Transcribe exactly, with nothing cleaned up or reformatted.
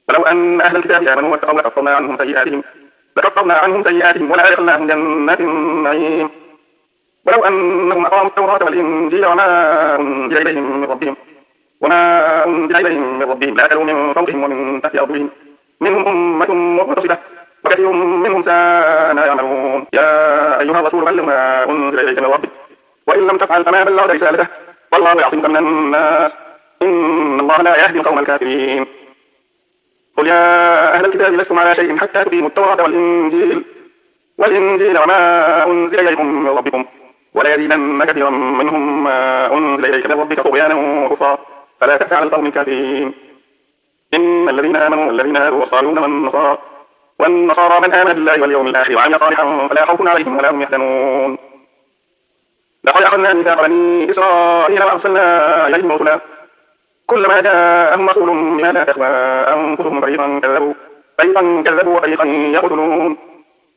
ولو أن أهل الكتاب آمنوا واتقوا لكفرنا عنهم سيئاتهم لكفرنا عنهم سيئاتهم ولأدخلناهم جنات النعيم ولو أنهم أقاموا التوراة والإنجيل وما أنزل إليهم من ربهم وما أنزل إليهم من ربهم لأكلوا من فوقهم ومن تحت أرجلهم منهم أمة مقتصدة وكثير منهم ساء ما يعملون. يا أيها الرسول بلغ ما أنزل إليك من ربك وإن لم تفعل فما بلغت رسالته والله يعصمك من الناس إن الله لا يهدي القوم الكافرين. قل يا أهل الكتاب لستم على شيء حتى تقيموا التوراة والإنجيل والإنجيل وما أنزل إليكم من ربكم ولا يزيدن كثيرا منهم ما أنزل إليك من ربك طغيانا وكفرا فلا تأس على القوم الكافرين. إن الذين آمنوا والذين هادوا والصابئون والنصارى والنصارى من آمن بالله واليوم الآخر وعمل صالحا فلا خوف عليهم ولا هم يحزنون. لقد أخذنا ميثاق بني إسرائيل وأرسلنا إليهم رسلا كلما جاءهم رسول بما لا تهوى أنفسهم فريقا كذبوا فريقا كذبوا وفريقا يقتلون